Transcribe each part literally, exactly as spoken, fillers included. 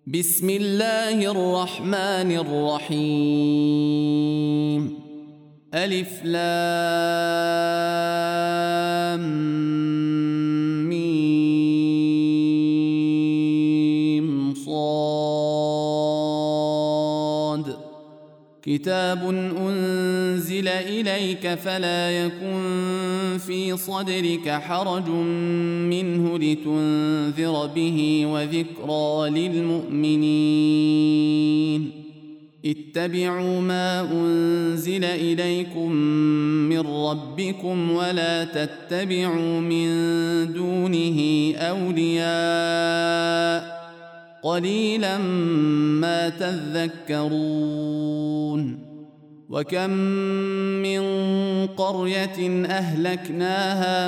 بسم الله الرحمن الرحيم. ألف لام ميم صاد. كتاب أنزل إليك فلا يكن في صدرك حرج منه لتنذر به وذكرى للمؤمنين. اتبعوا ما أنزل إليكم من ربكم ولا تتبعوا من دونه أولياء قليلا ما تذكرون. وكم من قرية أهلكناها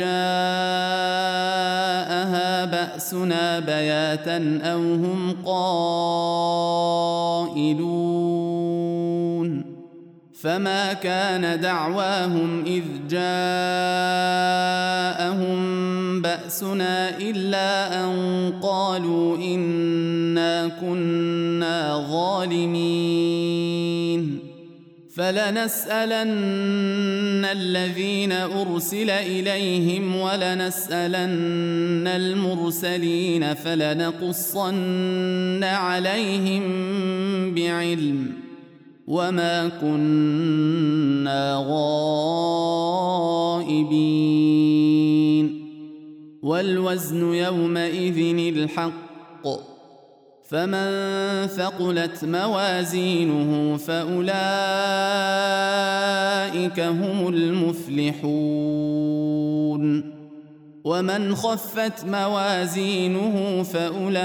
فجاءها بأسنا بياتا أو هم قائلون فما كان دعواهم إذ جاءهم بأسنا إلا أن قالوا إنا كنا ظالمين. فلنسألن الذين أرسل إليهم ولنسألن المرسلين فلنقصن عليهم بعلم وما كنا غائبين. والوزن يومئذ الحق فمن ثقلت موازينه فأولئك هم المفلحون. ومن خفت موازينه فأولئك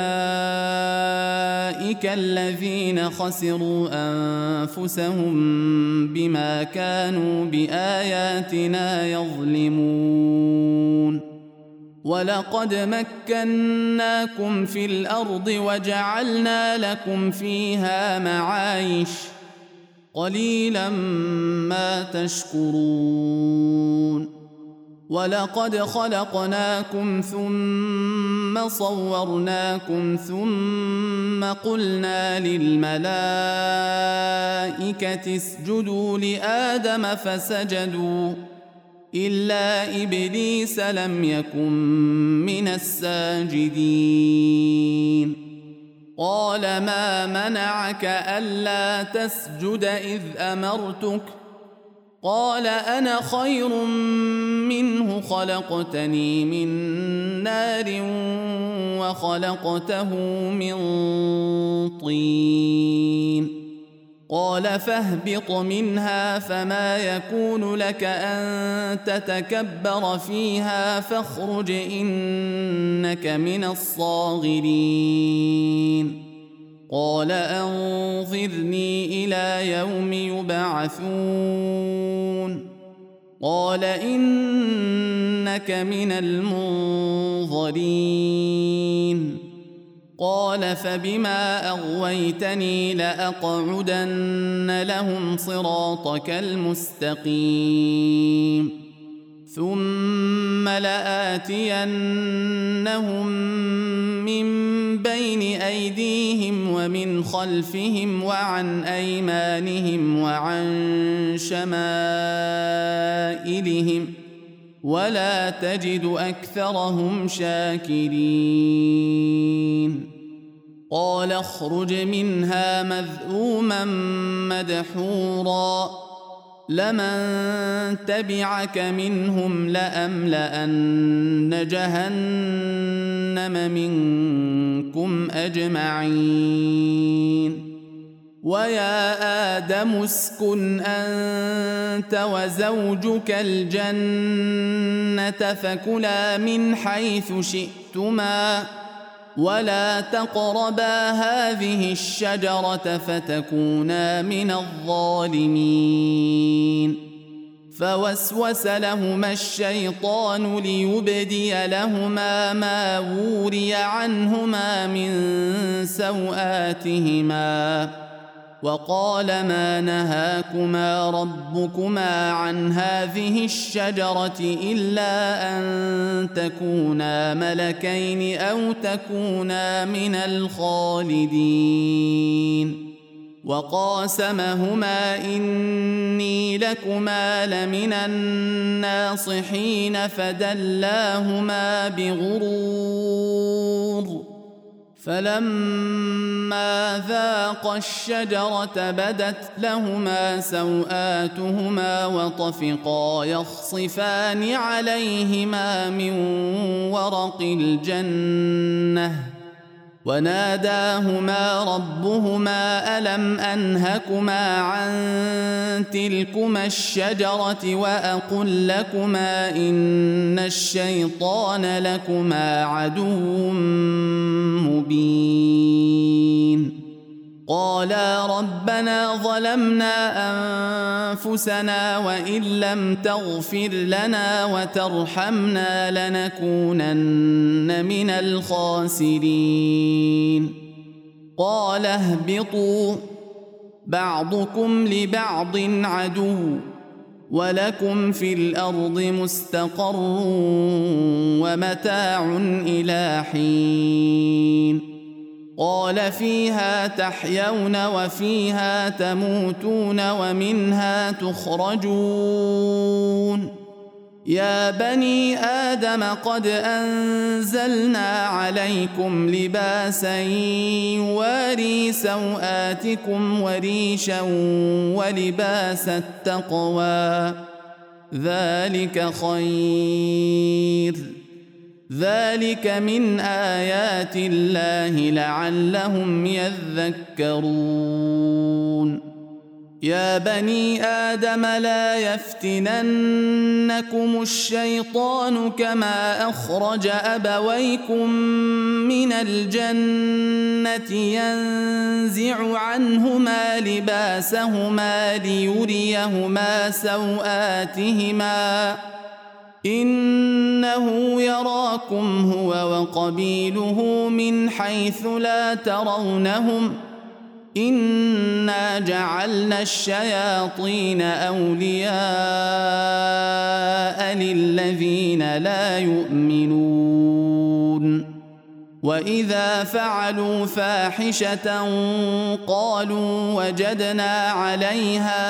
الذين خسروا أنفسهم بما كانوا بآياتنا يظلمون. ولقد مكناكم في الأرض وجعلنا لكم فيها معايش قليلا ما تشكرون. ولقد خلقناكم ثم صورناكم ثم قلنا للملائكة اسجدوا لآدم فسجدوا إلا إبليس لم يكن من الساجدين. قال ما منعك ألا تسجد إذ أمرتك؟ قال أنا خير منه خلقتني من نار وخلقته من طين. قال فاهبط منها فما يكون لك أن تتكبر فيها فاخرج إنك من الصاغرين. قال أنظرني إلى يوم يبعثون. قال إنك من المنظرين. قال فبما أغويتني لأقعدن لهم صراطك المستقيم ثم لآتينهم من بين أيديهم ومن خلفهم وعن أيمانهم وعن شمائلهم ولا تجد أكثرهم شاكرين. قال اخرج منها مذءوما مدحورا لمن تبعك منهم لأملأن جهنم منكم أجمعين. ويا آدم اسكن أنت وزوجك الجنة فكلا من حيث شئتما ولا تقربا هذه الشجرة فتكونا من الظالمين. فوسوس لهما الشيطان ليبدي لهما ما وري عنهما من سوآتهما وقال ما نهاكما ربكما عن هذه الشجرة إلا أن تكونا ملكين أو تكونا من الخالدين وقاسمهما إني لكما لمن الناصحين فدلاهما بغرور فلما ذاقا الشجرة بدت لهما سوآتهما وطفقا يخصفان عليهما من ورق الجنة وناداهما ربهما ألم أنهكما عن تلكما الشجرة وأقل لكما إن الشيطان لكما عدو مبين قالا ربنا ظلمنا أنفسنا وإن لم تغفر لنا وترحمنا لنكونن من الخاسرين قال اهبطوا بعضكم لبعض عدو ولكم في الأرض مستقر ومتاع إلى حين قال فيها تحيون وفيها تموتون ومنها تخرجون يا بني آدم قد أنزلنا عليكم لباسا يواري سوآتكم وريشا ولباس التقوى ذلك خير ذلك من آيات الله لعلهم يذكرون يا بني آدم لا يفتننكم الشيطان كما أخرج أبويكم من الجنة ينزع عنهما لباسهما ليريهما سوآتهما إنه يراكم هو وقبيله من حيث لا ترونهم إنا جعلنا الشياطين أولياء للذين لا يؤمنون وإذا فعلوا فاحشة قالوا وجدنا عليها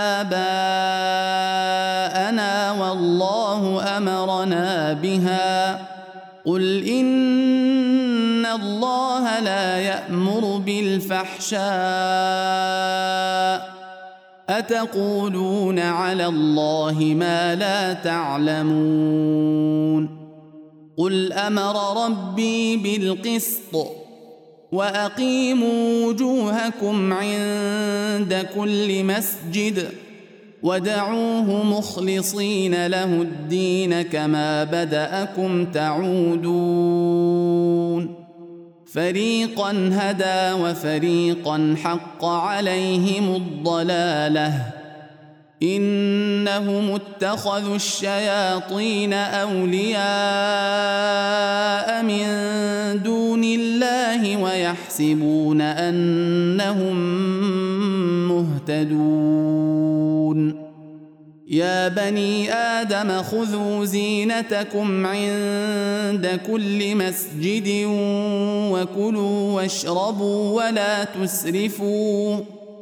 آباءنا والله أمرنا بها قل إن الله لا يأمر بالفحشاء أتقولون على الله ما لا تعلمون قل أمر ربي بالقسط وأقيموا وجوهكم عند كل مسجد ودعوه مخلصين له الدين كما بدأكم تعودون فريقا هدى وفريقا حق عليهم الضلالة إنهم اتخذوا الشياطين أولياء من دون الله ويحسبون أنهم مهتدون يا بني آدم خذوا زينتكم عند كل مسجد وكلوا واشربوا ولا تسرفوا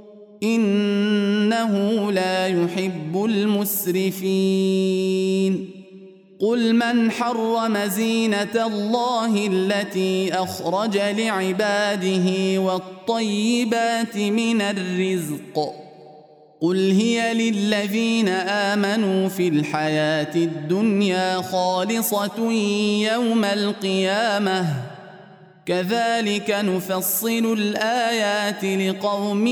إنه لا يحب المسرفين قل من حرم زينة الله التي أخرج لعباده والطيبات من الرزق قل هي للذين آمنوا في الحياة الدنيا خالصة يوم القيامة كذلك نفصل الآيات لقوم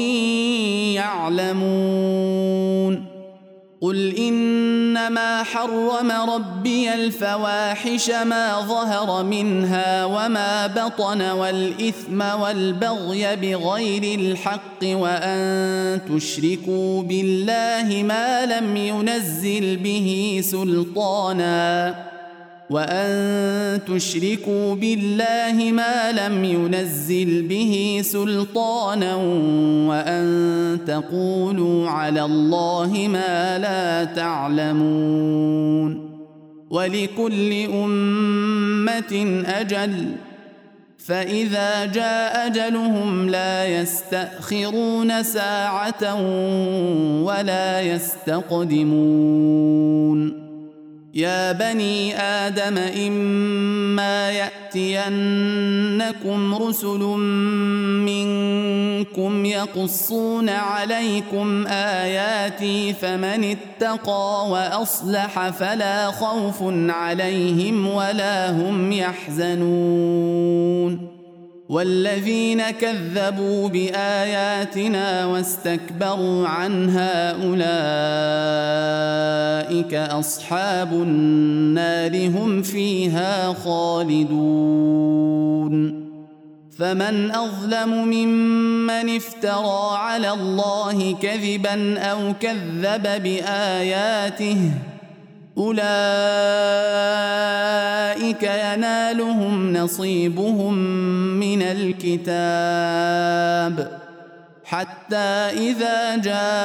يعلمون قل إنما حرم ربي الفواحش ما ظهر منها وما بطن والإثم والبغي بغير الحق وأن تشركوا بالله ما لم ينزل به سلطانا وأن تشركوا بالله ما لم ينزل به سلطانا وأن تقولوا على الله ما لا تعلمون ولكل أمة أجل فإذا جاء أجلهم لا يستأخرون ساعة ولا يستقدمون يا بني آدم إما يأتينكم رسل منكم يقصون عليكم آياتي فمن اتقى وأصلح فلا خوف عليهم ولا هم يحزنون والذين كذبوا بآياتنا واستكبروا عنها أولئك أصحاب النار هم فيها خالدون فمن أظلم ممن افترى على الله كذبا أو كذب بآياته أولئك ينالهم نصيبهم من الكتاب حتى إذا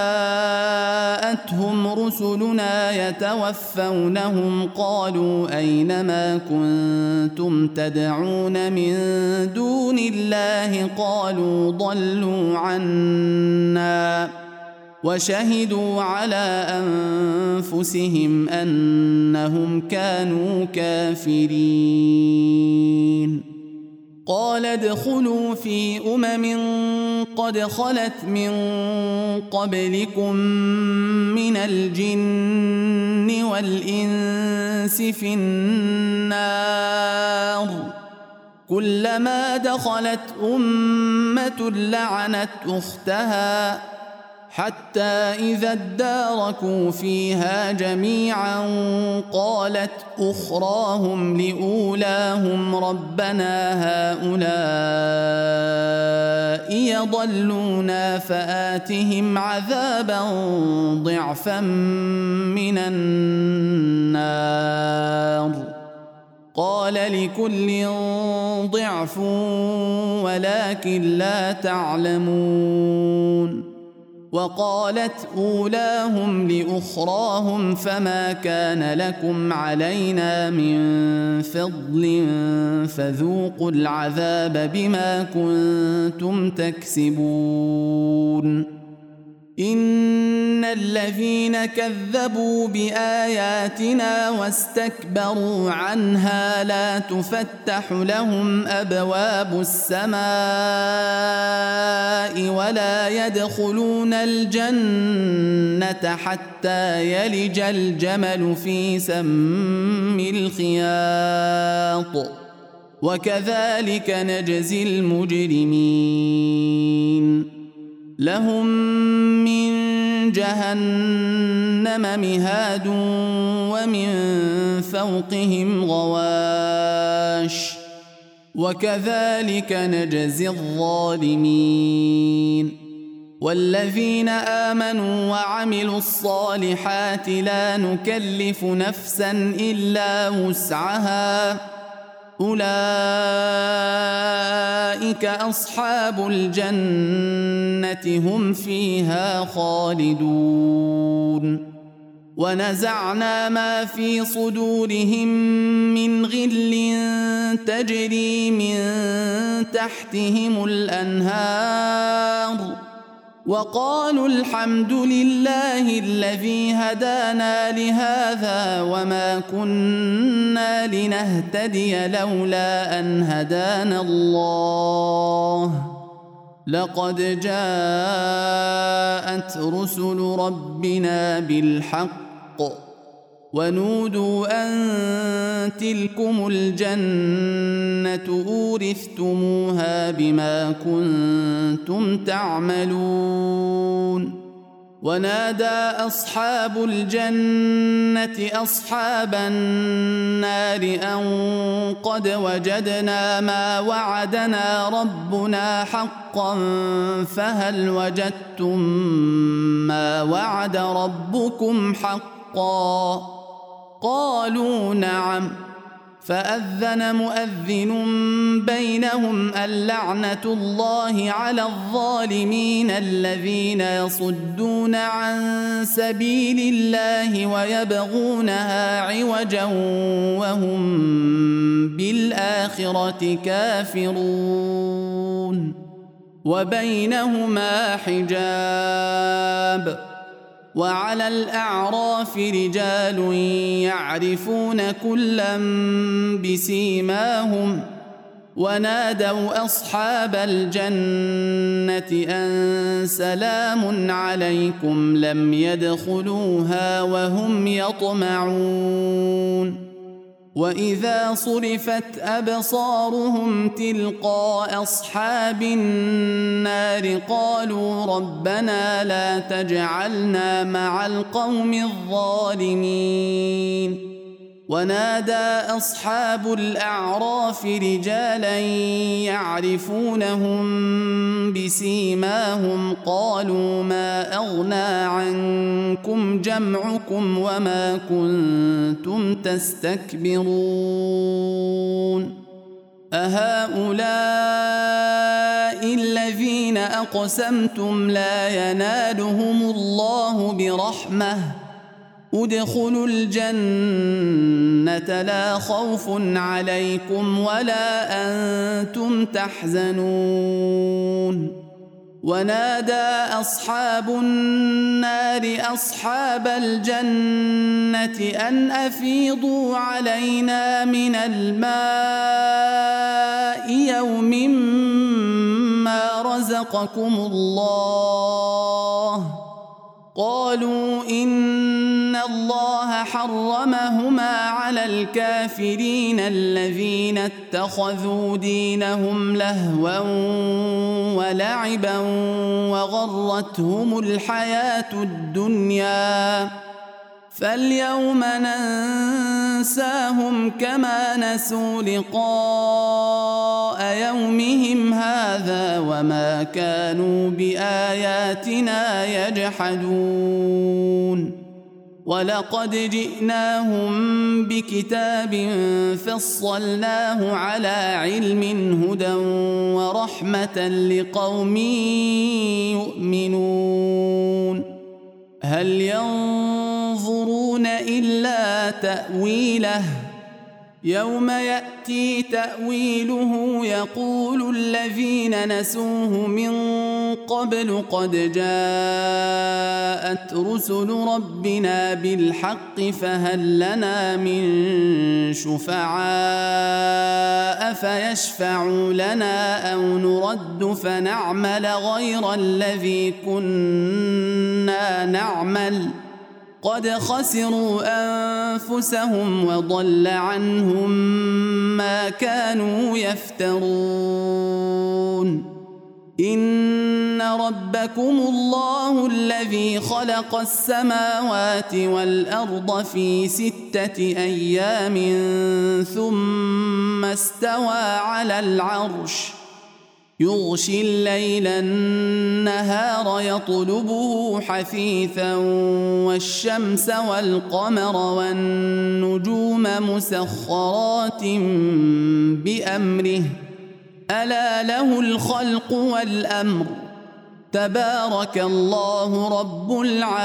جاءتهم رسلنا يتوفونهم قالوا أين ما كنتم تدعون من دون الله قالوا ضلوا عنا وشهدوا على أنفسهم أنهم كانوا كافرين قال ادخلوا في أمم قد خلت من قبلكم من الجن والإنس في النار كلما دخلت أمة لعنت أختها حتى إذا اداركوا فيها جميعا قالت أخراهم لأولاهم ربنا هؤلاء يضلونا فآتهم عذابا ضعفا من النار قال لكل ضعف ولكن لا تعلمون وقالت أولاهم لأخراهم فما كان لكم علينا من فضل فذوقوا العذاب بما كنتم تكسبون إن الذين كذبوا بآياتنا واستكبروا عنها لا تفتح لهم أبواب السماء ولا يدخلون الجنة حتى يلج الجمل في سم الخياط وكذلك نجزي المجرمين لهم من جهنم مهاد ومن فوقهم غواش وكذلك نجزي الظالمين والذين آمنوا وعملوا الصالحات لا نكلف نفسا إلا وسعها أولئك أصحاب الجنة هم فيها خالدون ونزعنا ما في صدورهم من غل تجري من تحتهم الأنهار وقالوا الحمد لله الذي هدانا لهذا وما كنا لنهتدي لولا أن هدانا الله لقد جاءت رسل ربنا بالحق ونودوا أن تلكم الجنة أورثتموها بما كنتم تعملون ونادى أصحاب الجنة أصحاب النار أن قد وجدنا ما وعدنا ربنا حقا فهل وجدتم ما وعد ربكم حقا قالوا نعم فأذن مؤذن بينهم اللعنة الله على الظالمين الذين يصدون عن سبيل الله ويبغونها عوجا وهم بالآخرة كافرون وبينهما حجاب وعلى الأعراف رجال يعرفون كلا بسيماهم ونادوا أصحاب الجنة أن سلام عليكم لم يدخلوها وهم يطمعون وإذا صرفت أبصارهم تلقاء أصحاب النار قالوا ربنا لا تجعلنا مع القوم الظالمين ونادى أصحاب الأعراف رجالا يعرفونهم بسيماهم قالوا ما أغنى عنكم جمعكم وما كنتم تستكبرون أهؤلاء الذين أقسمتم لا ينالهم الله برحمة ادخلوا الجنة لا خوف عليكم ولا أنتم تحزنون ونادى أصحاب النار أصحاب الجنة أن أفيضوا علينا من الماء يوم ما رزقكم الله قالوا إن الله حرمهما على الكافرين الذين اتخذوا دينهم لهوا ولعبا وغرتهم الحياة الدنيا فاليوم ننساهم كما نسوا لقاء يومهم هذا وما كانوا بآياتنا يجحدون ولقد جئناهم بكتاب فصلناه على علم هدى ورحمة لقوم يؤمنون هل ينظرون إلا تأويله يوم يأتي تأويله يقول الذين نسوه من قبل قد جاءت رسل ربنا بالحق فهل لنا من شفعاء فيشفعوا لنا أو نرد فنعمل غير الذي كنا نعمل قد خسروا أنفسهم وضل عنهم ما كانوا يفترون إن ربكم الله الذي خلق السماوات والأرض في ستة أيام ثم استوى على العرش يغشي الليل النهار يطلبه حثيثا والشمس والقمر والنجوم مسخرات بأمره ألا له الخلق والأمر تبارك الله رب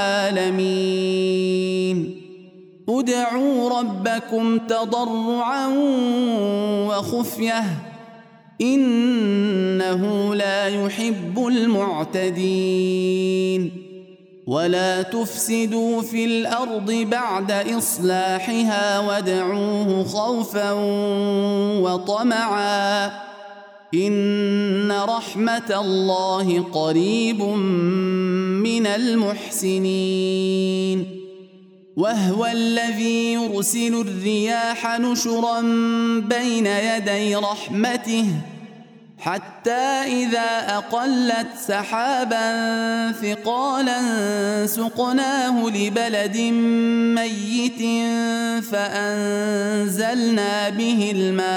العالمين ادعوا ربكم تضرعا وخفية إنه لا يحب المعتدين ولا تفسدوا في الأرض بعد إصلاحها وادعوه خوفا وطمعا إن رحمة الله قريب من المحسنين وهو الذي يرسل الرياح نشرا بين يدي رحمته حتى إذا أقلت سحابا ثقالا سقناه لبلد ميت فأنزلنا به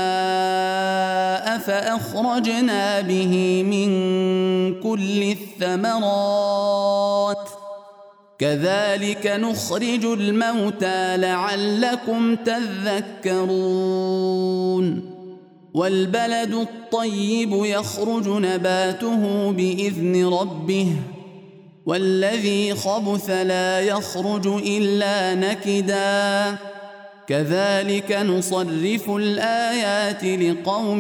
الماء فأخرجنا به من كل الثمرات كذلك نخرج الموتى لعلكم تذكرون والبلد الطيب يخرج نباته بإذن ربه والذي خبث لا يخرج إلا نكدا كذلك نصرف الآيات لقوم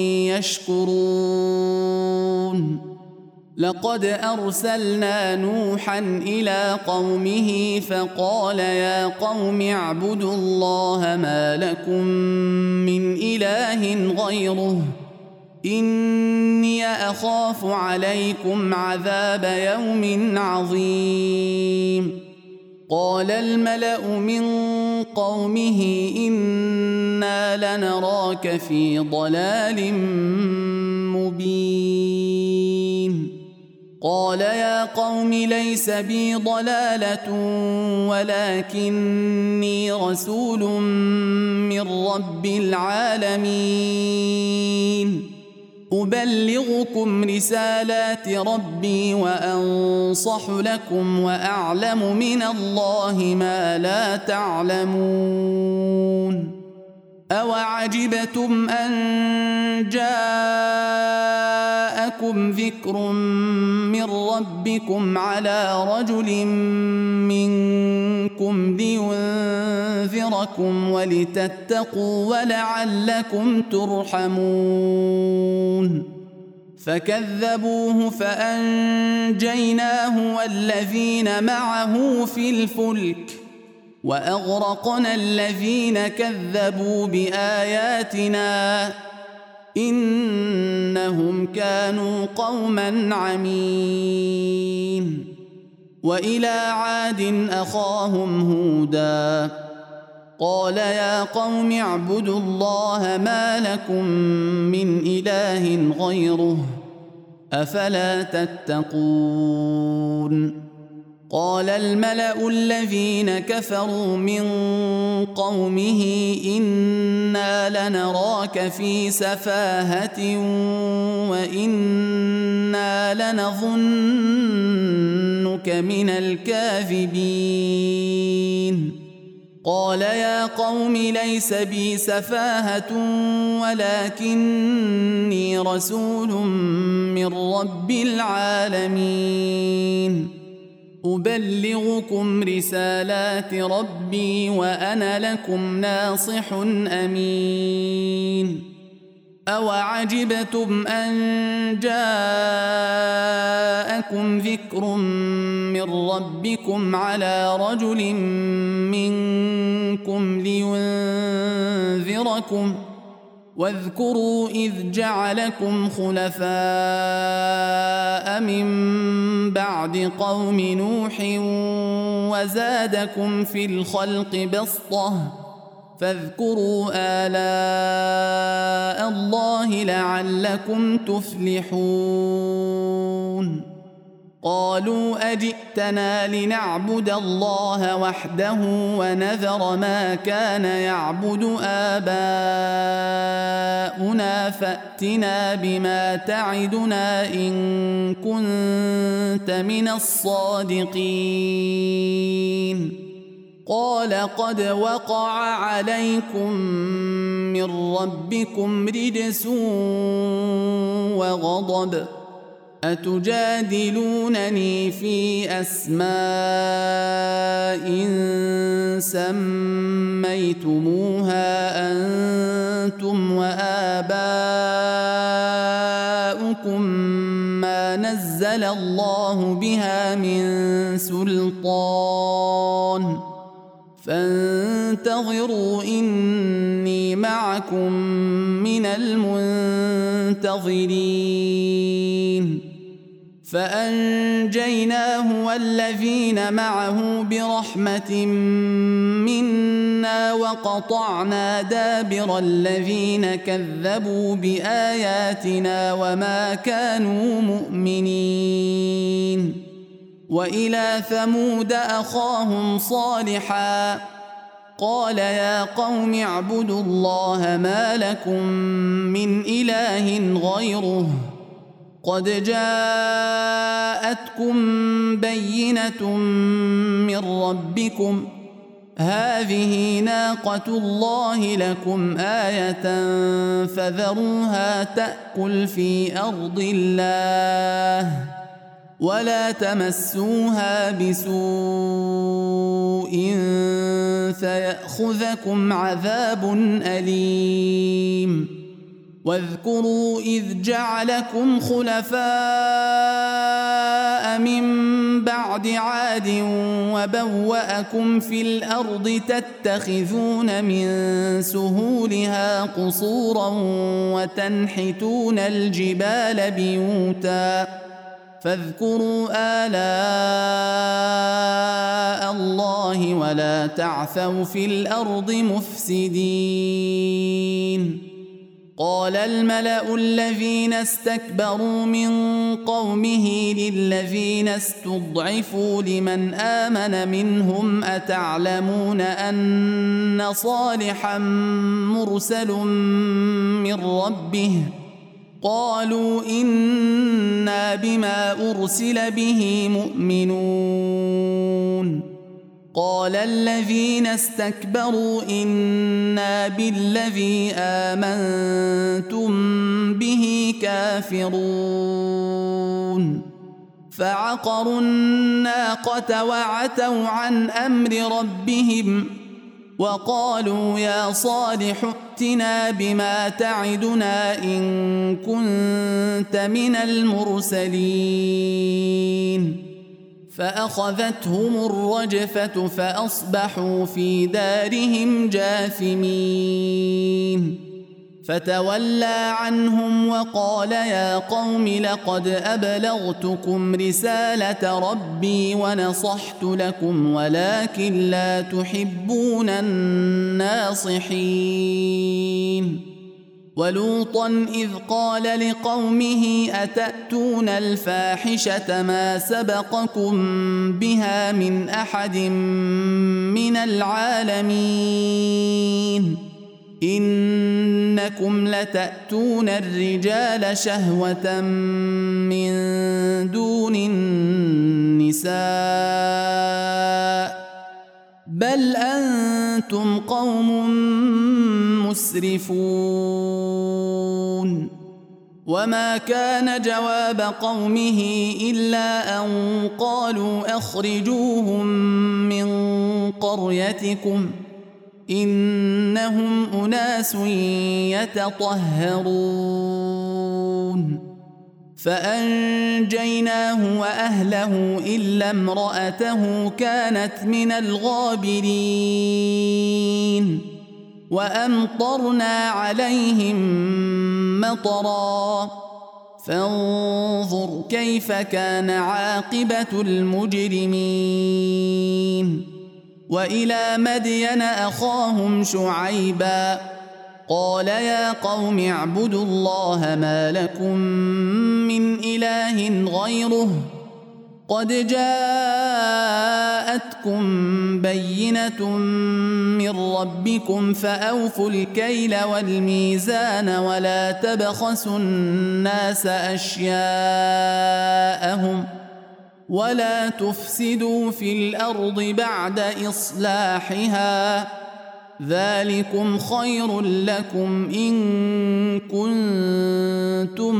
يشكرون لقد أرسلنا نوحا إلى قومه فقال يا قوم اعبدوا الله ما لكم من إله غيره إني أخاف عليكم عذاب يوم عظيم قال الملأ من قومه إنا لنراك في ضلال مبين قال يا قوم ليس بي ضلالة ولكني رسول من رب العالمين أبلغكم رسالات ربي وأنصح لكم وأعلم من الله ما لا تعلمون أوعجبتم أن جاءكم ذكر من ربكم على رجل منكم لينذركم ولتتقوا ولعلكم ترحمون فكذبوه فأنجيناه والذين معه في الفلك وأغرقنا الذين كذبوا بآياتنا إنهم كانوا قوما عمين وإلى عاد أخاهم هودا قال يا قوم اعبدوا الله ما لكم من إله غيره أفلا تتقون قال الملأ الذين كفروا من قومه إنا لنراك في سفاهة وإنا لنظنك من الكاذبين قال يا قوم ليس بي سفاهة ولكني رسول من رب العالمين أبلغكم رسالات ربي وأنا لكم ناصح أمين أوعجبتم أن جاءكم ذكر من ربكم على رجل منكم لينذركم واذكروا إذ جعلكم خلفاء من بعد قوم نوح وزادكم في الخلق بسطة فاذكروا آلاء الله لعلكم تفلحون قالوا أجئتنا لنعبد الله وحده ونذر ما كان يعبد آباؤنا فأتنا بما تعدنا إن كنت من الصادقين قال قد وقع عليكم من ربكم رجس وغضب أتجادلونني في أسماء سميتموها أنتم وآباؤكم ما نزل الله بها من سلطان فانتظروا إني معكم من المنتظرين فأنجيناه والذين معه برحمة منا وقطعنا دابر الذين كذبوا بآياتنا وما كانوا مؤمنين وإلى ثمود أخاهم صالحا قال يا قوم اعبدوا الله ما لكم من إله غيره قد جاءتكم بينة من ربكم هذه ناقة الله لكم آية فذروها تأكل في أرض الله ولا تمسوها بسوء فيأخذكم عذاب أليم واذكروا إذ جعلكم خلفاء من بعد عاد وبوأكم في الأرض تتخذون من سهولها قصورا وتنحتون الجبال بيوتا فاذكروا آلاء الله ولا تعثوا في الأرض مفسدين. قال الملأ الذين استكبروا من قومه للذين استضعفوا لمن آمن منهم أتعلمون أن صالحا مرسل من ربه قالوا إنا بما أرسل به مؤمنون. قال الذين استكبروا إنا بالذي آمنتم به كافرون فعقروا الناقة وعتوا عن أمر ربهم وقالوا يا صالح ائتنا بما تعدنا إن كنت من المرسلين فأخذتهم الرجفة فأصبحوا في دارهم جاثمين فتولى عنهم وقال يا قوم لقد أبلغتكم رسالة ربي ونصحت لكم ولكن لا تحبون الناصحين. ولوطا إذ قال لقومه أتأتون الفاحشة ما سبقكم بها من أحد من العالمين إنكم لتأتون الرجال شهوة من دون النساء بل أنتم قوم مسرفون. وما كان جواب قومه إلا أن قالوا أخرجوهم من قريتكم إنهم أناس يتطهرون. فأنجيناه وأهله إلا امرأته كانت من الغابرين وأمطرنا عليهم مطرا فانظر كيف كان عاقبة المجرمين. وإلى مدين أخاهم شعيبا قال يا قوم اعبدوا الله ما لكم من إله غيره قد جاءتكم بينة من ربكم فأوفوا الكيل والميزان ولا تبخسوا الناس أشياءهم ولا تفسدوا في الأرض بعد إصلاحها ذلكم خير لكم إن كنتم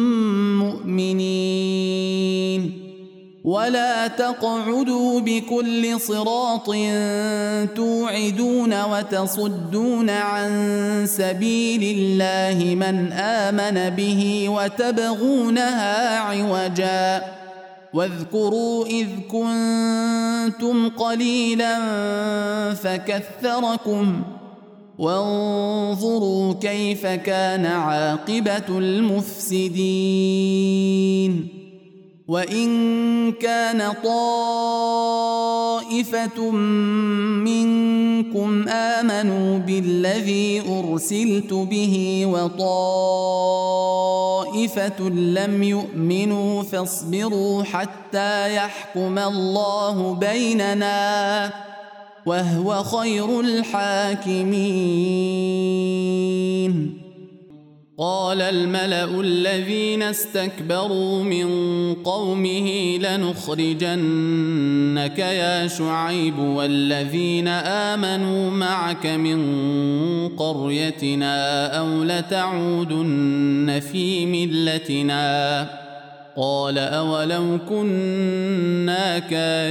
مؤمنين. ولا تقعدوا بكل صراط توعدون وتصدون عن سبيل الله من آمن به وتبغونها عوجا واذكروا إذ كنتم قليلا فكثركم وانظروا كيف كان عاقبة المفسدين. وإن كان طائفة منكم آمنوا بالذي أرسلت به وطائفة لم يؤمنوا فاصبروا حتى يحكم الله بيننا وهو خير الحاكمين. قال الملأ الذين استكبروا من قومه لنخرجنك يا شعيب والذين آمنوا معك من قريتنا أو لتعودن في ملتنا قال أولو كنا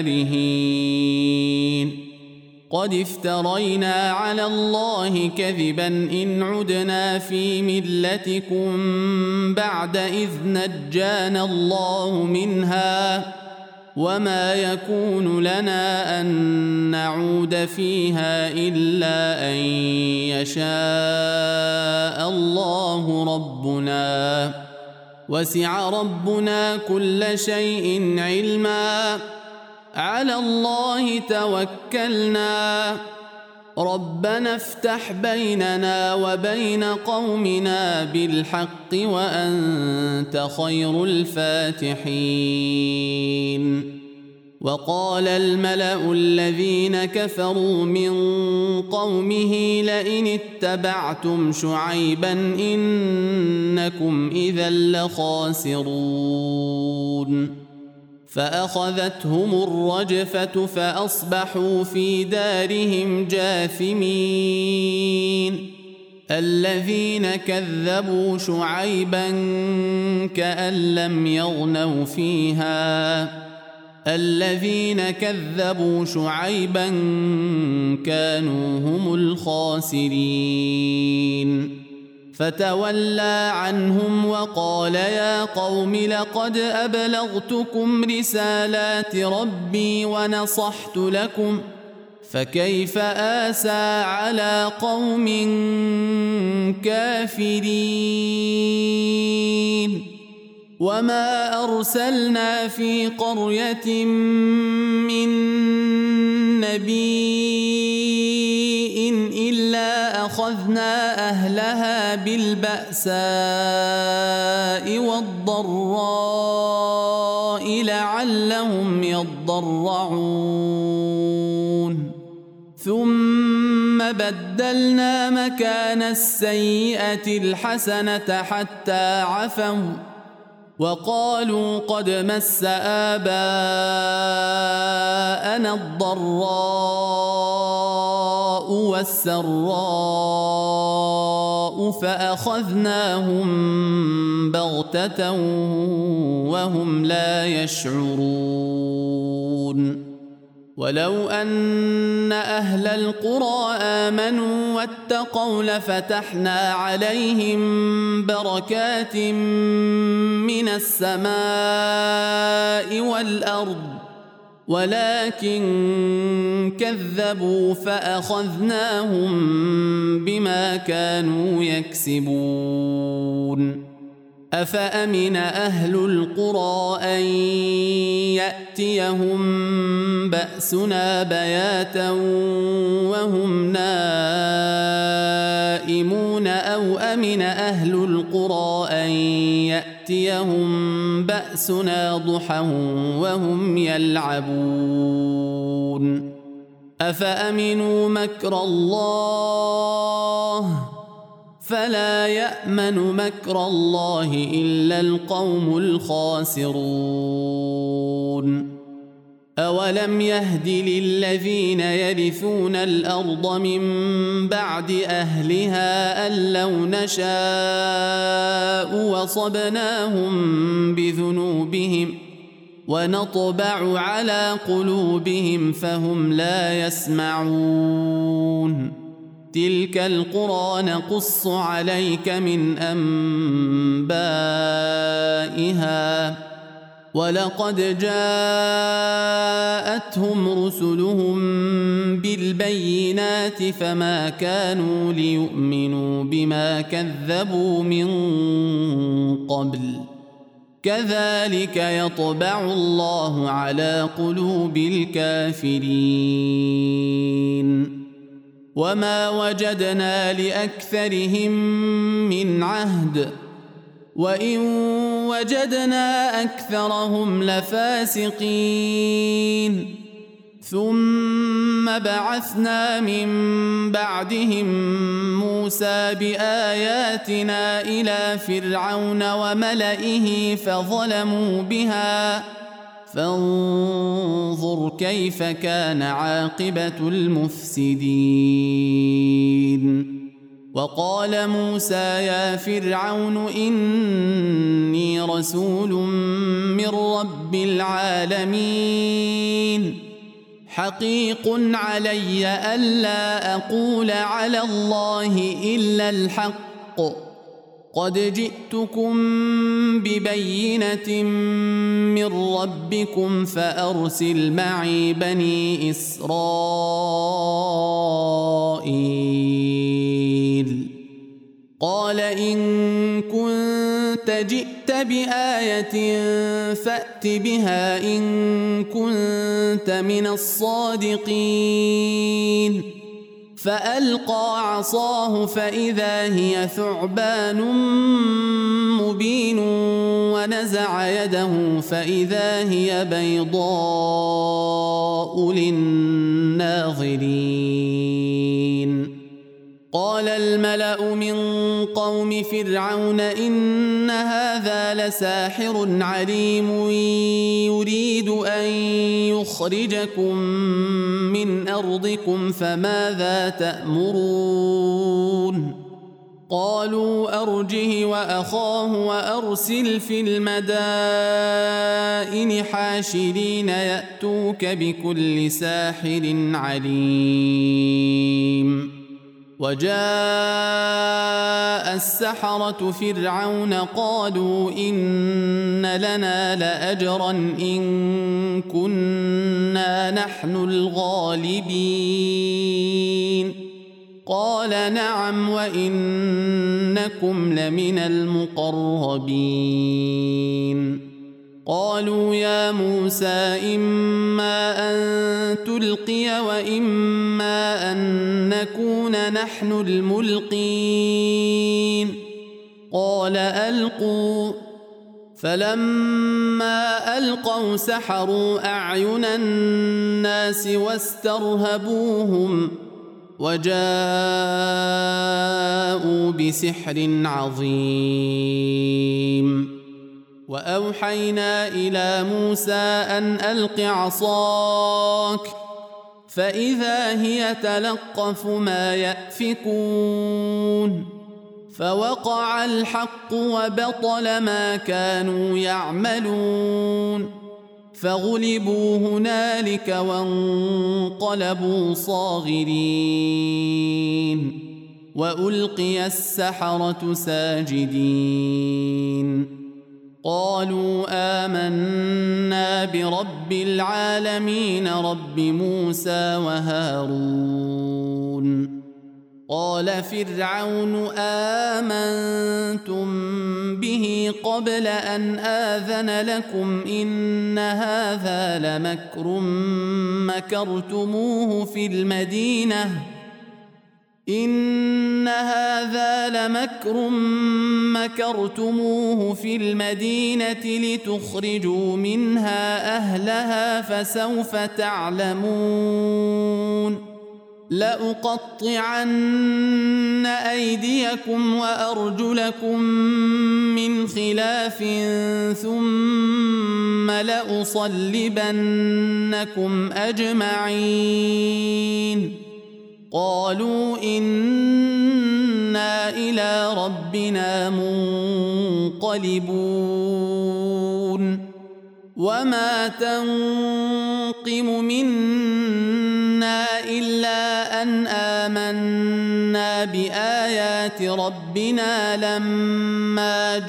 كارهين قد افترينا على الله كذبا إن عدنا في ملتكم بعد إذ نجانا الله منها وما يكون لنا أن نعود فيها إلا أن يشاء الله ربنا وسع ربنا كل شيء علما على الله توكلنا ربنا افتح بيننا وبين قومنا بالحق وأنت خير الفاتحين وقال الملأ الذين كفروا من قومه لئن اتبعتم شعيبا إنكم إذا لخاسرون فأخذتهم الرجفة فأصبحوا في دارهم جاثمين الذين كذبوا شعيبا كأن لم يغنوا فيها الذين كذبوا شعيبا كانوا هم الخاسرين فتولى عنهم وقال يا قوم لقد أبلغتكم رسالات ربي ونصحت لكم فكيف آسى على قوم كافرين وما أرسلنا في قرية من نبي إلا أخذنا أهلها بالبأساء والضراء لعلهم يضرعون ثم بدلنا مكان السيئة الحسنة حتى عفوا وقالوا قد مس آباءنا الضراء والسراء فأخذناهم بغتة وهم لا يشعرون ولو أن أهل القرى آمنوا واتقوا لفتحنا عليهم بركات من السماء والأرض ولكن كذبوا فأخذناهم بما كانوا يكسبون أفأمن أهل القرى أن يأتيهم بأسنا بياتا وهم نائمون أو أمن أهل القرى أن يأتيهم بأسنا ضحى وهم يلعبون أفأمنوا مكر الله فلا يأمن مكر الله إلا القوم الخاسرون أولم يهد للذين يرثون الأرض من بعد أهلها أن لو نشاء وصبناهم بذنوبهم ونطبع على قلوبهم فهم لا يسمعون تلك القرى نقص عليك من أنبائها ولقد جاءتهم رسلهم بالبينات فما كانوا ليؤمنوا بما كذبوا من قبل كذلك يطبع الله على قلوب الكافرين وما وجدنا لأكثرهم من عهد وإن وجدنا أكثرهم لفاسقين ثم بعثنا من بعدهم موسى بآياتنا إلى فرعون وملئه فظلموا بها فانظر كيف كان عاقبة المفسدين. وقال موسى يا فرعون إني رسول من رب العالمين حقيق علي ألا أقول على الله إلا الحق قد جئتكم ببينة من ربكم فأرسل معي بني إسرائيل. قال إن كنت جئت بآية فأت بها إن كنت من الصادقين. فألقى عصاه فإذا هي ثعبان مبين ونزع يده فإذا هي بيضاء للناظرين. قال الملأ من قوم فرعون إن هذا لساحر عليم يريد أن يخرجكم من أرضكم فماذا تأمرون؟ قالوا أرجه وأخاه وأرسل في المدائن حاشرين يأتوك بكل ساحر عليم. وجاء السحرة فرعون قالوا إن لنا لأجرا إن كنا نحن الغالبين. قال نعم وإنكم لمن المقربين. قالوا يا موسى إما أن تلقي وإما أن نكون نحن الملقين. قال ألقوا. فلما ألقوا سحروا أعين الناس واسترهبوهم وجاءوا بسحر عظيم. وأوحينا إلى موسى أن ألق عصاك فإذا هي تلقف ما يأفكون. فوقع الحق وبطل ما كانوا يعملون فغلبوا هنالك وانقلبوا صاغرين وألقي السحرة ساجدين. قالوا آمنا برب العالمين رب موسى وهارون. قال فرعون آمنتم به قبل أن آذن لكم إن هذا لمكر مكرتموه في المدينة إن هذا لمكر مكرتموه في المدينة لتخرجوا منها أهلها فسوف تعلمون. لأقطعن أيديكم وأرجلكم من خلاف ثم لأصلبنكم أجمعين. قالوا إنا إلى ربنا منقلبون. وما تنقم منا إلا أن آمنا بآيات ربنا لما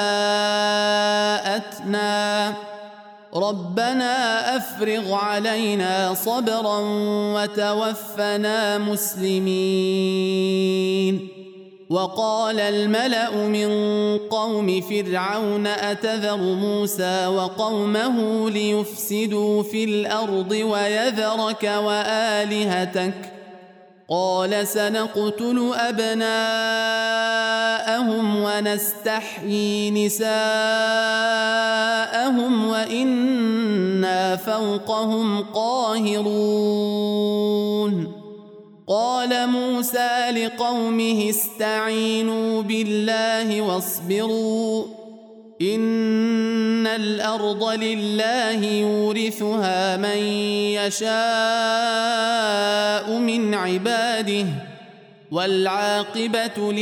جاءتنا ربنا أفرغ علينا صبرا وتوفنا مسلمين. وقال الملأ من قوم فرعون أتذر موسى وقومه ليفسدوا في الأرض ويذرك وآلهتك قال سنقتل أبناءهم ونستحيي نساءهم وإنا بما فوقهم قاهرون. قال موسى لقومه استعينوا بالله واصبروا إن الأرض لله يورثها من يشاء من عباده والعاقبة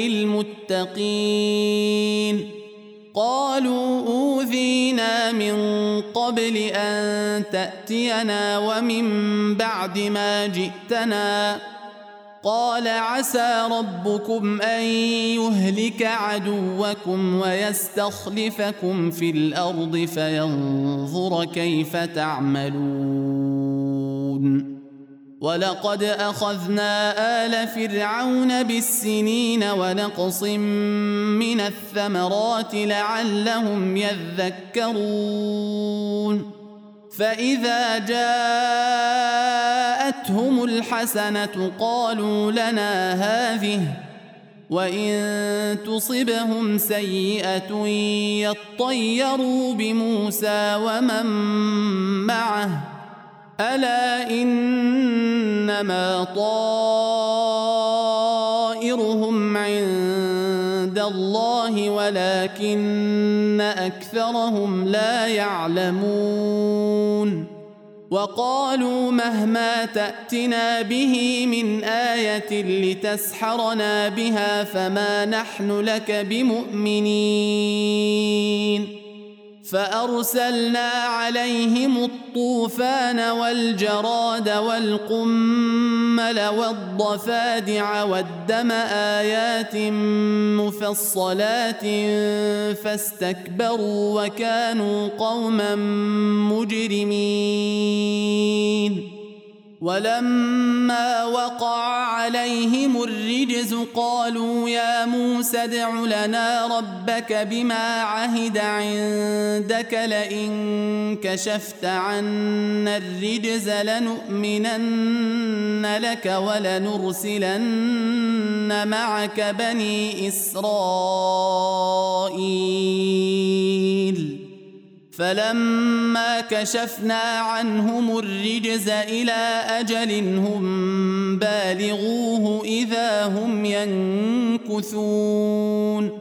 للمتقين. قالوا أوذينا من قبل أن تأتينا ومن بعد ما جئتنا. قال عسى ربكم أن يهلك عدوكم ويستخلفكم في الأرض فينظر كيف تعملون. ولقد أخذنا آل فرعون بالسنين ونقص من الثمرات لعلهم يذكرون. فإذا جاءتهم الحسنة قالوا لنا هذه وإن تصبهم سيئة يطيروا بموسى ومن معه ألا إنما طائرهم عند الله ولكن أكثرهم لا يعلمون. وقالوا مهما تأتنا به من آية لتسحرنا بها فما نحن لك بمؤمنين. فأرسلنا عليهم الطوفان والجراد والقمل والضفادع والدم آيات مفصلات فاستكبروا وكانوا قوما مجرمين. ولما وقع عليهم الرجز قالوا يا موسى ادع لنا ربك بما عهد عندك لئن كشفت عنا الرجز لنؤمنن لك ولنرسلن معك بني إسرائيل. فلما كشفنا عنهم الرجز إلى أجل هم بالغوه إذا هم ينكثون.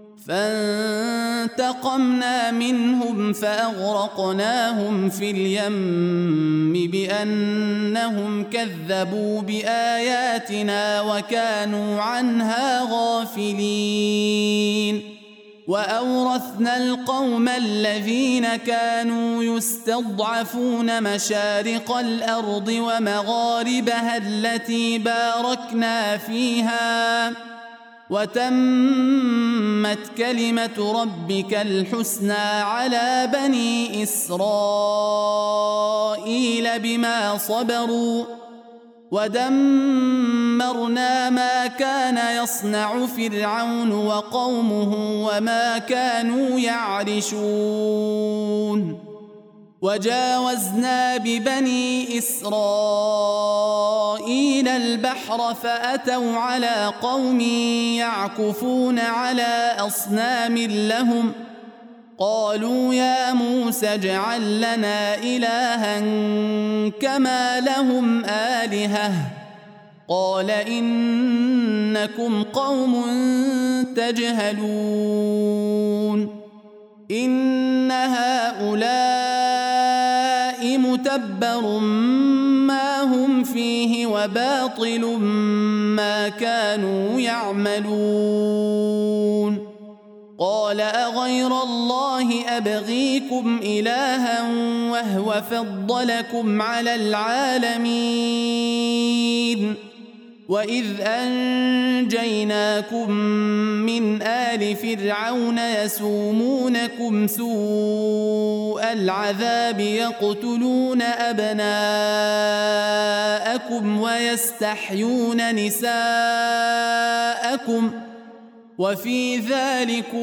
فانتقمنا منهم فأغرقناهم في اليم بأنهم كذبوا بآياتنا وكانوا عنها غافلين. وأورثنا القوم الذين كانوا يستضعفون مشارق الأرض ومغاربها التي باركنا فيها وتمت كلمة ربك الحسنى على بني إسرائيل بما صبروا ودمرنا ما كان يصنع فرعون وقومه وما كانوا يعرشون. وجاوزنا ببني إسرائيل البحر فأتوا على قوم يعكفون على أصنام لهم قالوا يا موسى اجعل لنا إلها كما لهم آلهة قال إنكم قوم تجهلون. إن هؤلاء متبر ما هم فيه وباطل ما كانوا يعملون. قال أغير الله أبغيكم إلها وهو فضلكم على العالمين وإذ أنجيناكم من آل فرعون يسومونكم سوء العذاب يقتلون أبناءكم ويستحيون نساءكم وفي ذلكم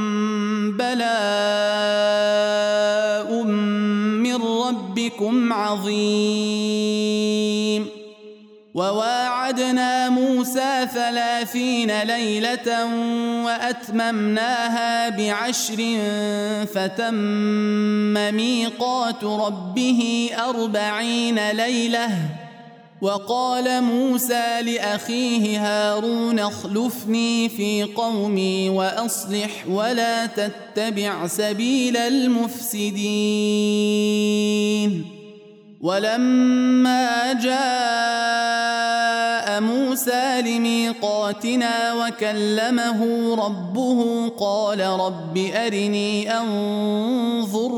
بلاء من ربكم عظيم. وواعدنا موسى ثلاثين ليلة وأتممناها بعشر فتم ميقات ربه أربعين ليلة. وقال موسى لأخيه هارون اخلفني في قومي وأصلح ولا تتبع سبيل المفسدين. ولما جاء موسى لميقاتنا وكلمه ربه قال رب أرني أنظر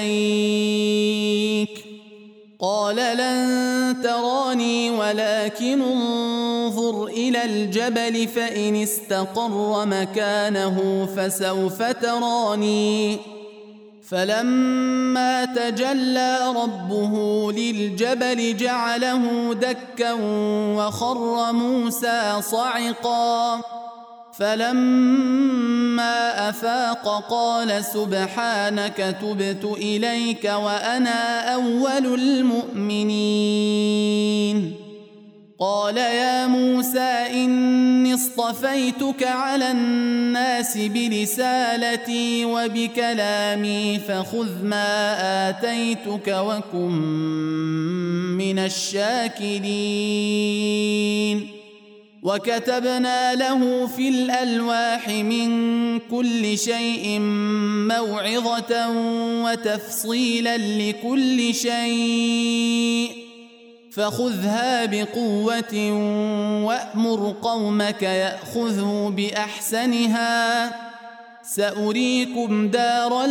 إليك قال لن تراني ولكن انظر إلى الجبل فإن استقر مكانه فسوف تراني. فلما تجلى ربه للجبل جعله دكا وخر موسى صعقا. فلما أفاق قال سبحانك تبت إليك وأنا أول المؤمنين. قال يا موسى إني اصطفيتك على الناس برسالتي وبكلامي فخذ ما آتيتك وكن من الشاكرين. وكتبنا له في الألواح من كل شيء موعظة وتفصيلا لكل شيء فخذها بقوة وأمر قومك يأخذوا بأحسنها سأريكم دار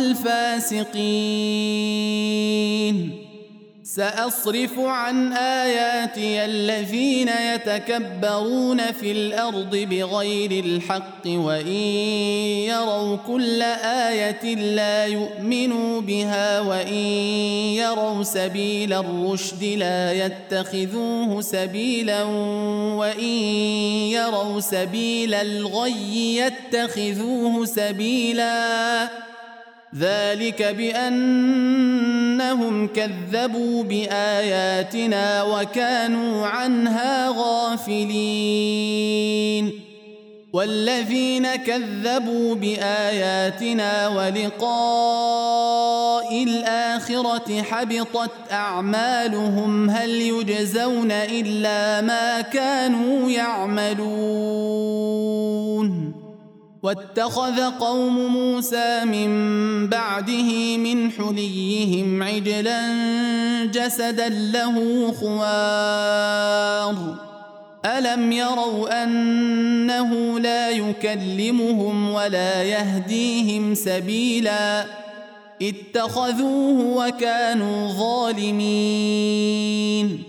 الفاسقين. سأصرف عن آياتي الذين يتكبرون في الأرض بغير الحق وإن يروا كل آية لا يؤمنوا بها وإن يروا سبيل الرشد لا يتخذوه سبيلا وإن يروا سبيل الغي يتخذوه سبيلا. ذلك بأنهم كذبوا بآياتنا وكانوا عنها غافلين. والذين كذبوا بآياتنا ولقاء الآخرة حبطت أعمالهم هل يجزون إلا ما كانوا يعملون. واتخذ قوم موسى من بعده من حليهم عجلا جسدا له خوار ألم يروا أنه لا يكلمهم ولا يهديهم سبيلا اتخذوه وكانوا ظالمين.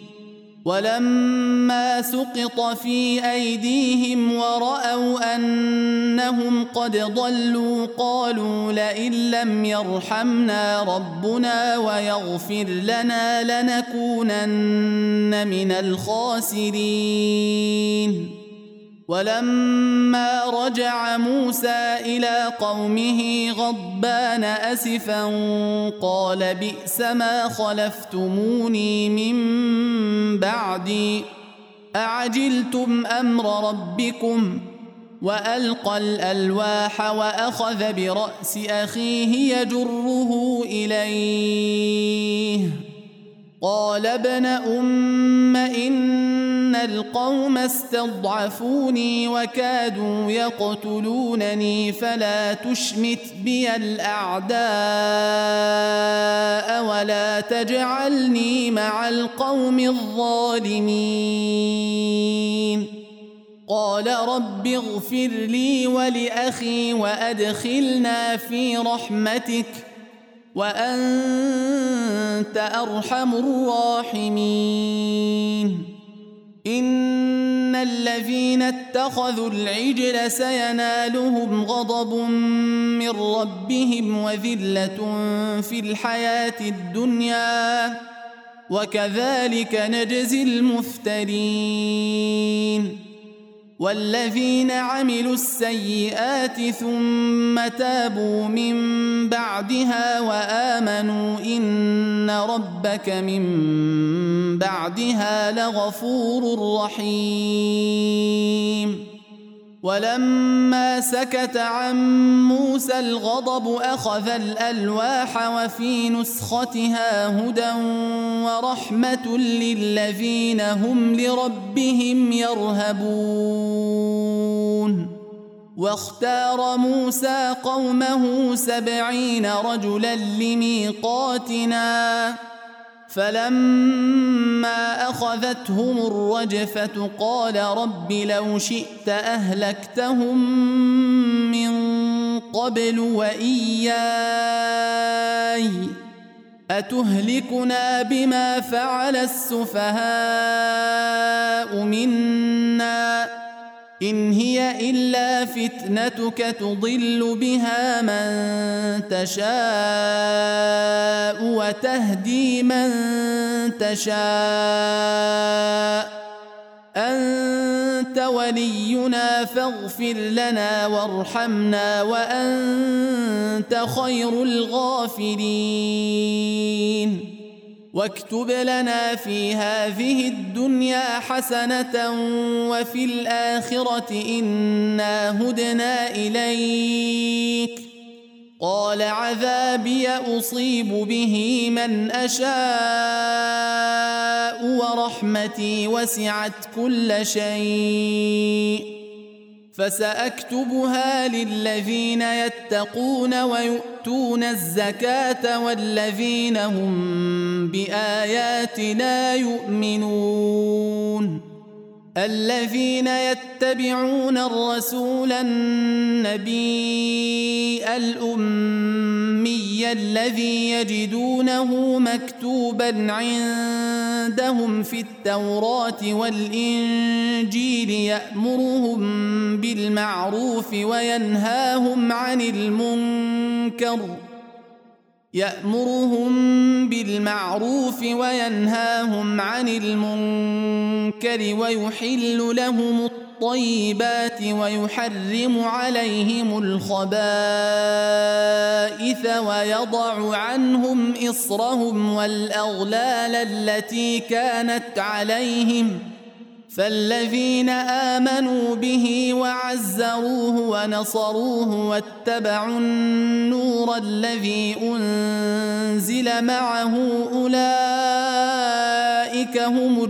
ولما سقط في أيديهم ورأوا أنهم قد ضلوا قالوا لئن لم يرحمنا ربنا ويغفر لنا لنكونن من الخاسرين. ولما رجع موسى إلى قومه غضبان أسفا قال بئس ما خلفتموني من بعدي أعجلتم أمر ربكم. وألقى الألواح وأخذ برأس أخيه يجره إليه قال ابن أم إن القوم استضعفوني وكادوا يقتلونني فلا تشمت بي الأعداء ولا تجعلني مع القوم الظالمين. قال رب اغفر لي ولأخي وأدخلنا في رحمتك وأنت أرحم الراحمين. إن الذين اتخذوا العجل سينالهم غضب من ربهم وذلة في الحياة الدنيا وكذلك نجزي المفترين. والذين عملوا السيئات ثم تابوا من بعدها وآمنوا إن إن ربك من بعدها لغفور رحيم. ولما سكت عن موسى الغضب أخذ الألواح وفي نسختها هدى ورحمة للذين هم لربهم يرهبون. واختار موسى قومه سبعين رجلا لميقاتنا فلما أخذتهم الرجفة قال رب لو شئت أهلكتهم من قبل وإياي أتهلكنا بما فعل السفهاء منا إن هي إلا فتنتك تضل بها من تشاء وتهدي من تشاء أنت ولينا فاغفر لنا وارحمنا وأنت خير الغافرين. واكتب لنا في هذه الدنيا حسنة وفي الآخرة إنا هدنا إليك قال عذابي أصيب به من أشاء ورحمتي وسعت كل شيء فسأكتبها للذين يتقون ويؤتون الزكاة والذين هم بآياتنا يؤمنون الذين يتبعون الرسول النبي الأمي الذي يجدونه مكتوبا عندهم في التوراة والإنجيل يأمرهم بالمعروف وينهاهم عن المنكر يأمرهم بالمعروف وينهاهم عن المنكر ويحل لهم الطيبات ويحرم عليهم الخبائث ويضع عنهم إصرهم والأغلال التي كانت عليهم فالذين آمنوا به وعزروه ونصروه واتبعوا النور الذي أنزل معه أولئك هم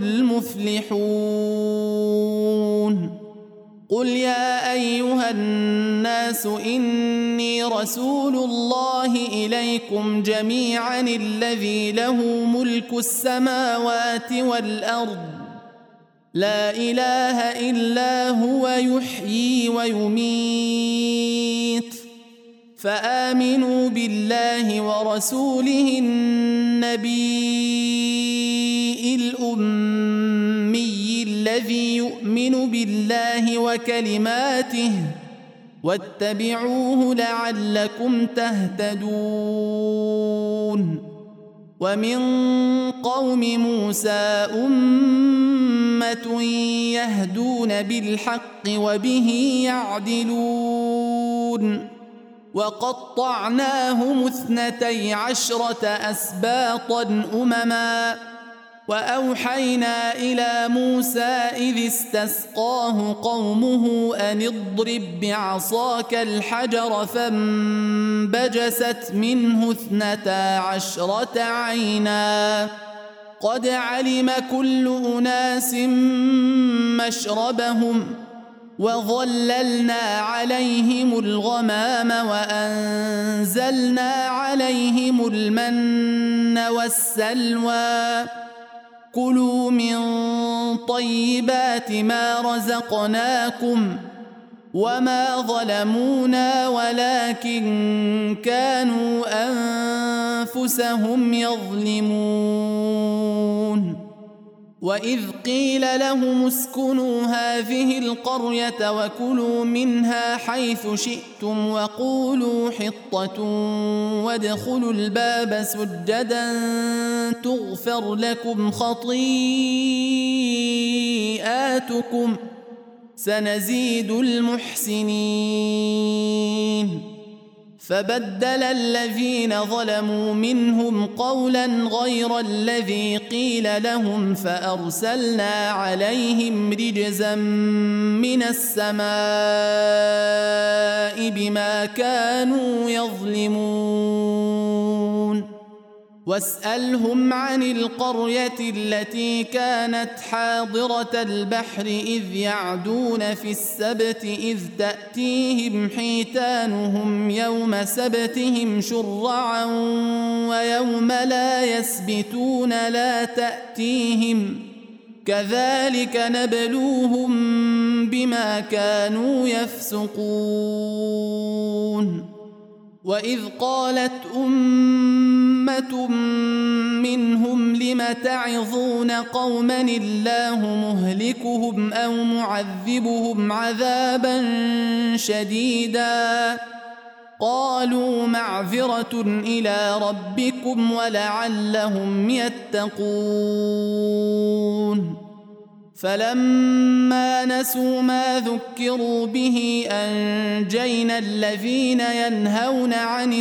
المفلحون. قل يا أيها الناس إني رسول الله إليكم جميعا الذي له ملك السماوات والأرض لا إله إلا هو يحيي ويميت فآمنوا بالله ورسوله النبي الأمي الذي يؤمن بالله وكلماته واتبعوه لعلكم تهتدون. ومن قوم موسى أمة يهدون بالحق وبه يعدلون وقطعناهم اثنتي عشرة أسباطا أمما وأوحينا إلى موسى إذ استسقاه قومه أن اضرب بعصاك الحجر فانبجست منه اثنتا عشرة عينا قد علم كل أناس مشربهم وظللنا عليهم الغمام وأنزلنا عليهم المن والسلوى كلوا من طيبات ما رزقناكم وما ظلمونا ولكن كانوا أنفسهم يظلمون. وإذ قيل لهم اسكنوا هذه القرية وكلوا منها حيث شئتم وقولوا حطة وادخلوا الباب سجدا تغفر لكم خطيئاتكم سنزيد المحسنين. فبدل الذين ظلموا منهم قولا غير الذي قيل لهم فأرسلنا عليهم رجزا من السماء بما كانوا يظلمون واسألهم عن القرية التي كانت حاضرة البحر إذ يعدون في السبت إذ تأتيهم حيتانهم يوم سبتهم شرعا ويوم لا يسبتون لا تأتيهم كذلك نبلوهم بما كانوا يفسقون وإذ قالت أمة منهم لم تعظون قوما الله مهلكهم أو معذبهم عذابا شديدا قالوا معذرة إلى ربكم ولعلهم يتقون فلما نسوا ما ذكروا به أنجينا الذين ينهون عن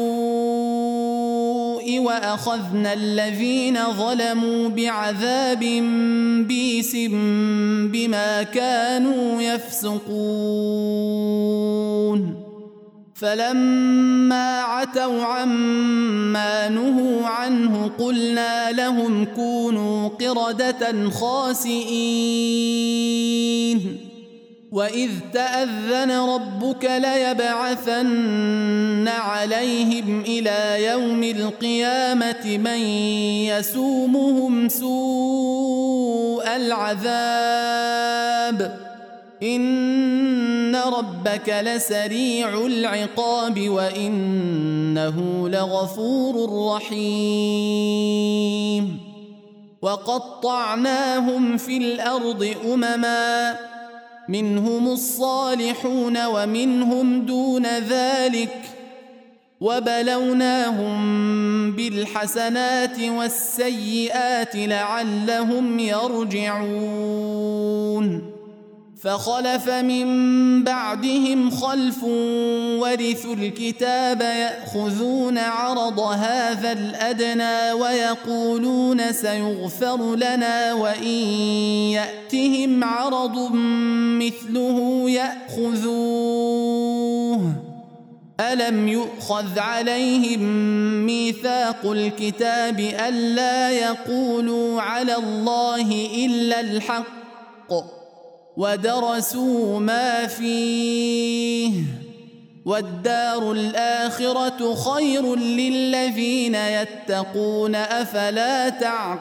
السوء وأخذنا الذين ظلموا بعذاب بئيس بما كانوا يفسقون فلما عتوا عما نهوا عنه قلنا لهم كونوا قردة خاسئين وإذ تأذن ربك ليبعثن عليهم إلى يوم القيامة من يسومهم سوء العذاب إن ربك لسريع العقاب وإنه لغفور رحيم وقطعناهم في الأرض أمما منهم الصالحون ومنهم دون ذلك وبلوناهم بالحسنات والسيئات لعلهم يرجعون فخلف من بعدهم خلف ورثوا الكتاب يأخذون عرض هذا الأدنى ويقولون سيغفر لنا وإن يأتهم عرض مثله يأخذوه ألم يؤخذ عليهم ميثاق الكتاب ألا يقولوا على الله إلا الحق ودرسوا ما فيه والدار الآخرة خير للذين يتقون أفلا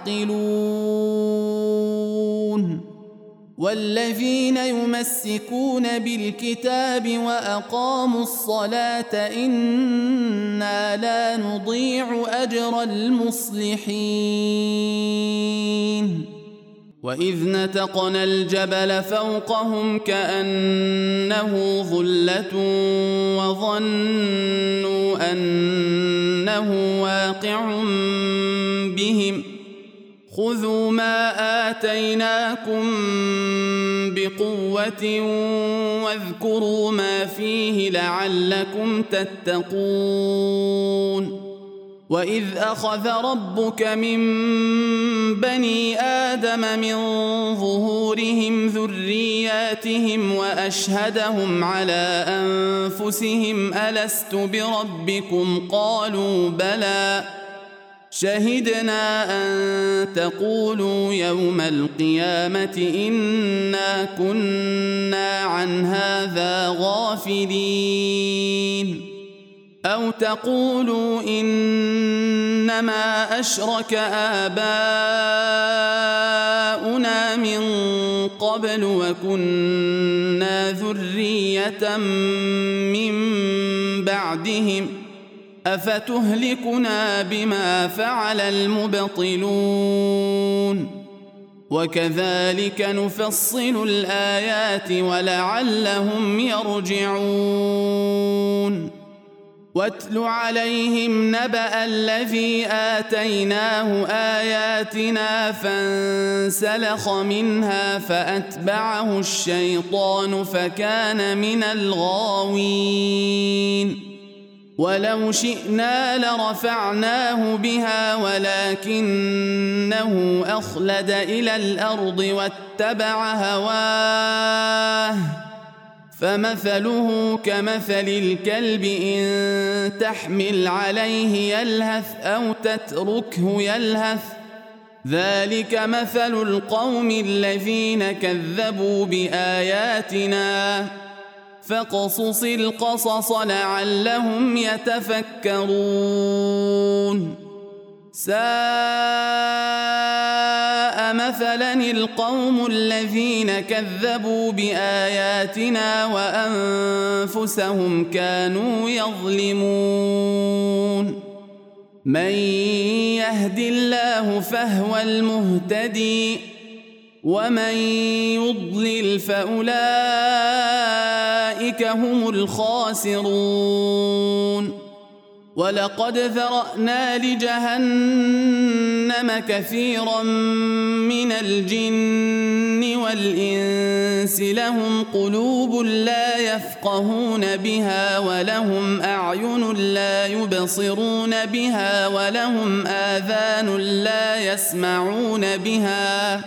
تعقلون والذين يمسكون بالكتاب وأقاموا الصلاة إنا لا نضيع أجر المصلحين وإذ نتقنا الجبل فوقهم كأنه ظلة وظنوا أنه واقع بهم خذوا ما آتيناكم بقوة واذكروا ما فيه لعلكم تتقون وإذ أخذ ربك من بني آدم من ظهورهم ذرياتهم وأشهدهم على أنفسهم ألست بربكم قالوا بلى شهدنا أن تقولوا يوم القيامة إنا كنا عن هذا غافلين أو تقولوا إنما أشرك آباؤنا من قبل وكنا ذرية من بعدهم أفتهلكنا بما فعل المبطلون وكذلك نفصل الآيات ولعلهم يرجعون واتل عليهم نبأ الذي آتيناه آياتنا فانسلخ منها فأتبعه الشيطان فكان من الغاوين ولو شئنا لرفعناه بها ولكنه أخلد إلى الأرض واتبع هواه فمثله كمثل الكلب إن تحمل عليه يلهث أو تتركه يلهث ذلك مثل القوم الذين كذبوا بآياتنا فاقصص القصص لعلهم يتفكرون ساء مثلا القوم الذين كذبوا بآياتنا وأنفسهم كانوا يظلمون من يهد الله فهو المهتدي ومن يضلل فأولئك هم الخاسرون ولقد ذرأنا لجهنم كثيرا من الجن والإنس لهم قلوب لا يفقهون بها ولهم أعين لا يبصرون بها ولهم آذان لا يسمعون بها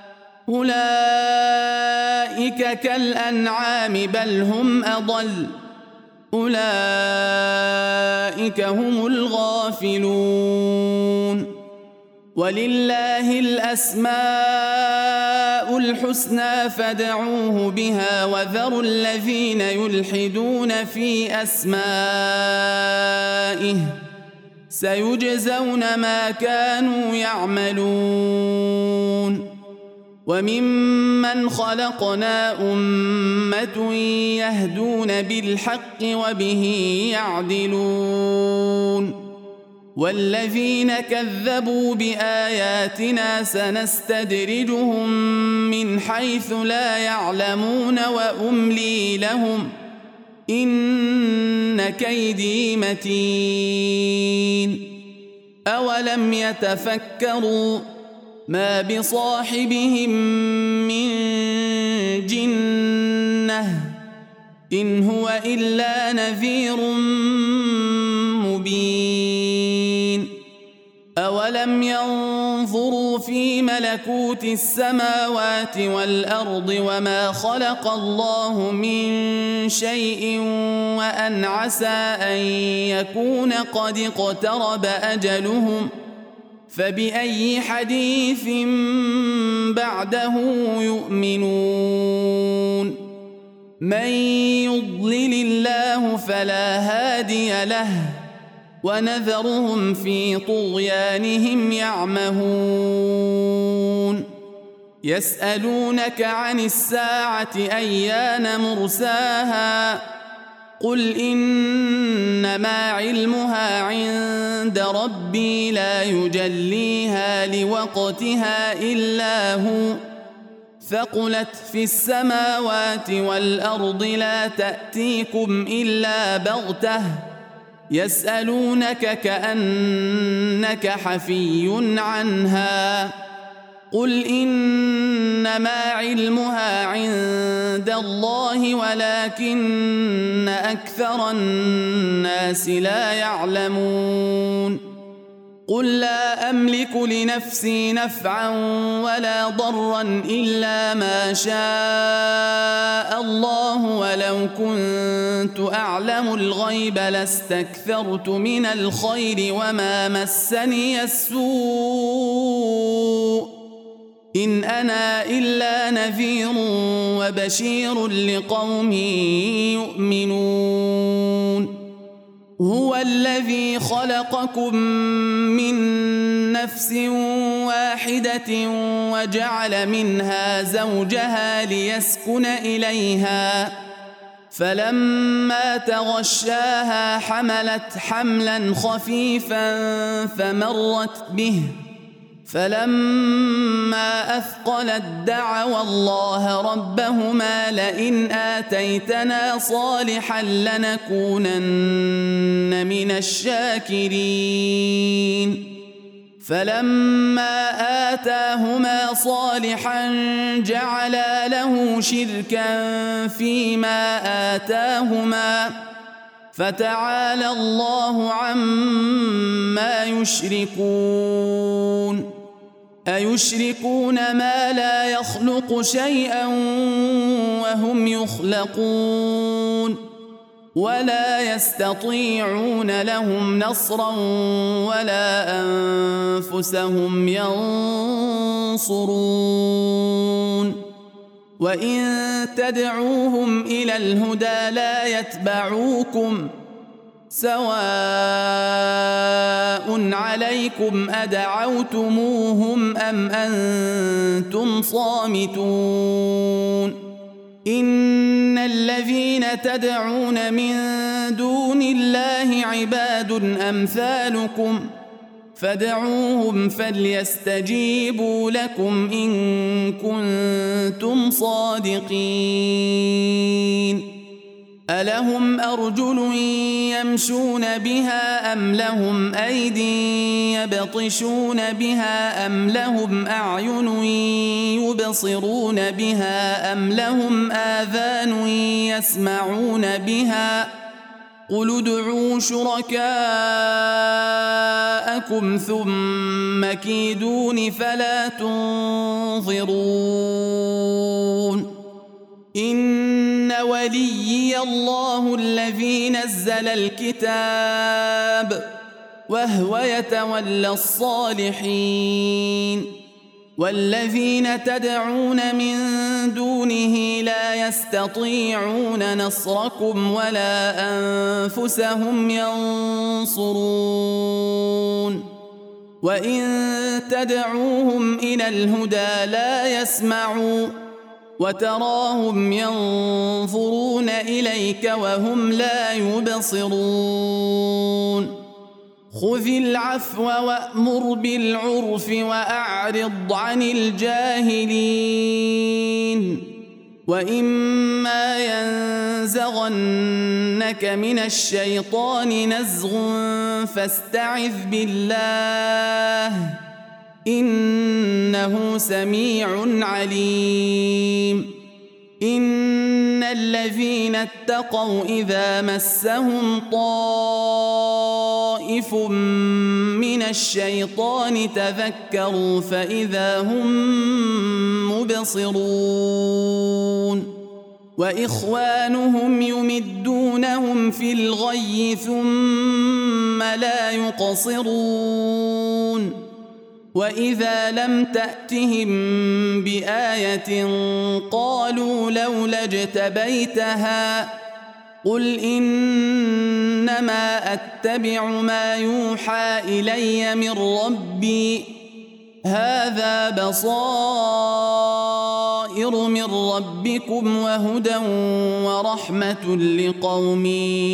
أولئك كالأنعام بل هم أضل أولئك هم الغافلون ولله الأسماء الحسنى فادعوه بها وذروا الذين يلحدون في أسمائه سيجزون ما كانوا يعملون وممن خلقنا أمة يهدون بالحق وبه يعدلون والذين كذبوا بآياتنا سنستدرجهم من حيث لا يعلمون وأملي لهم إن كيدي متين أولم يتفكروا ما بصاحبهم من جنة إن هو إلا نذير مبين أولم ينظروا في ملكوت السماوات والأرض وما خلق الله من شيء وأن عسى أن يكون قد اقترب أجلهم فبأي حديث بعده يؤمنون من يضلل الله فلا هادي له ونذرهم في طغيانهم يعمهون يسألونك عن الساعة أيان مرساها قل إنما علمها عند ربي لا يجليها لوقتها إلا هو ثقلت في السماوات والأرض لا تأتيكم إلا بغتة يسألونك كأنك حفي عنها قل إنما علمها عند الله ولكن أكثر الناس لا يعلمون قل لا أملك لنفسي نفعا ولا ضرا إلا ما شاء الله ولو كنت أعلم الغيب لاستكثرت من الخير وما مسني السوء إن أنا إلا نذير وبشير لقوم يؤمنون هو الذي خلقكم من نفس واحدة وجعل منها زوجها ليسكن إليها فلما تغشاها حملت حملا خفيفا فمرت به فلما أثقلت دعوا الله ربهما لئن آتيتنا صالحا لنكونن من الشاكرين فلما آتاهما صالحا جعلا له شركا فيما آتاهما فتعالى الله عما يشركون أيشركون ما لا يخلق شيئا وهم يخلقون ولا يستطيعون لهم نصرا ولا أنفسهم ينصرون وإن تدعوهم إلى الهدى لا يتبعوكم سواء عليكم أدعوتموهم أم أنتم صامتون إن الذين تدعون من دون الله عباد أمثالكم فادعوهم فليستجيبوا لكم إن كنتم صادقين ألهم أرجل يمشون بها أم لهم أيد يبطشون بها أم لهم أعين يبصرون بها أم لهم آذان يسمعون بها قل ادعوا شركاءكم ثم كيدون فلا تنظرون إن وليي الله الذي نزل الكتاب وهو يتولى الصالحين والذين تدعون من دونه لا يستطيعون نصركم ولا أنفسهم ينصرون وإن تدعوهم إلى الهدى لا يسمعوا وتراهم ينظرون إليك وهم لا يبصرون خذ العفو وأمر بالعرف وأعرض عن الجاهلين وإما ينزغنك من الشيطان نزغ فاستعذ بالله إنه سميع عليم إن الذين اتقوا إذا مسهم طائف من الشيطان تذكروا فإذا هم مبصرون وإخوانهم يمدونهم في الغي ثم لا يقصرون وإذا لم تأتهم بآية قالوا لولا اجتبيتها قل إنما أتبع ما يوحى إلي من ربي هذا بصائر من ربكم وهدى ورحمة لقوم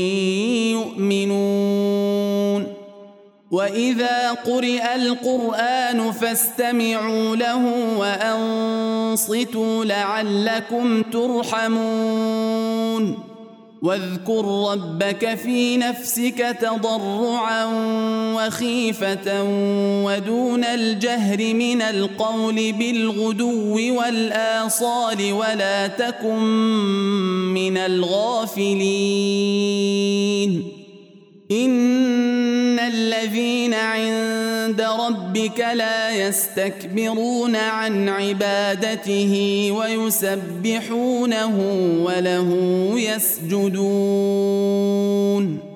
يؤمنون وإذا قرئ القرآن فاستمعوا له وأنصتوا لعلكم ترحمون واذكر ربك في نفسك تضرعا وخيفة ودون الجهر من القول بالغدو والآصال ولا تكن من الغافلين إن الذين عند ربك لا يستكبرون عن عبادته ويسبحونه وله يسجدون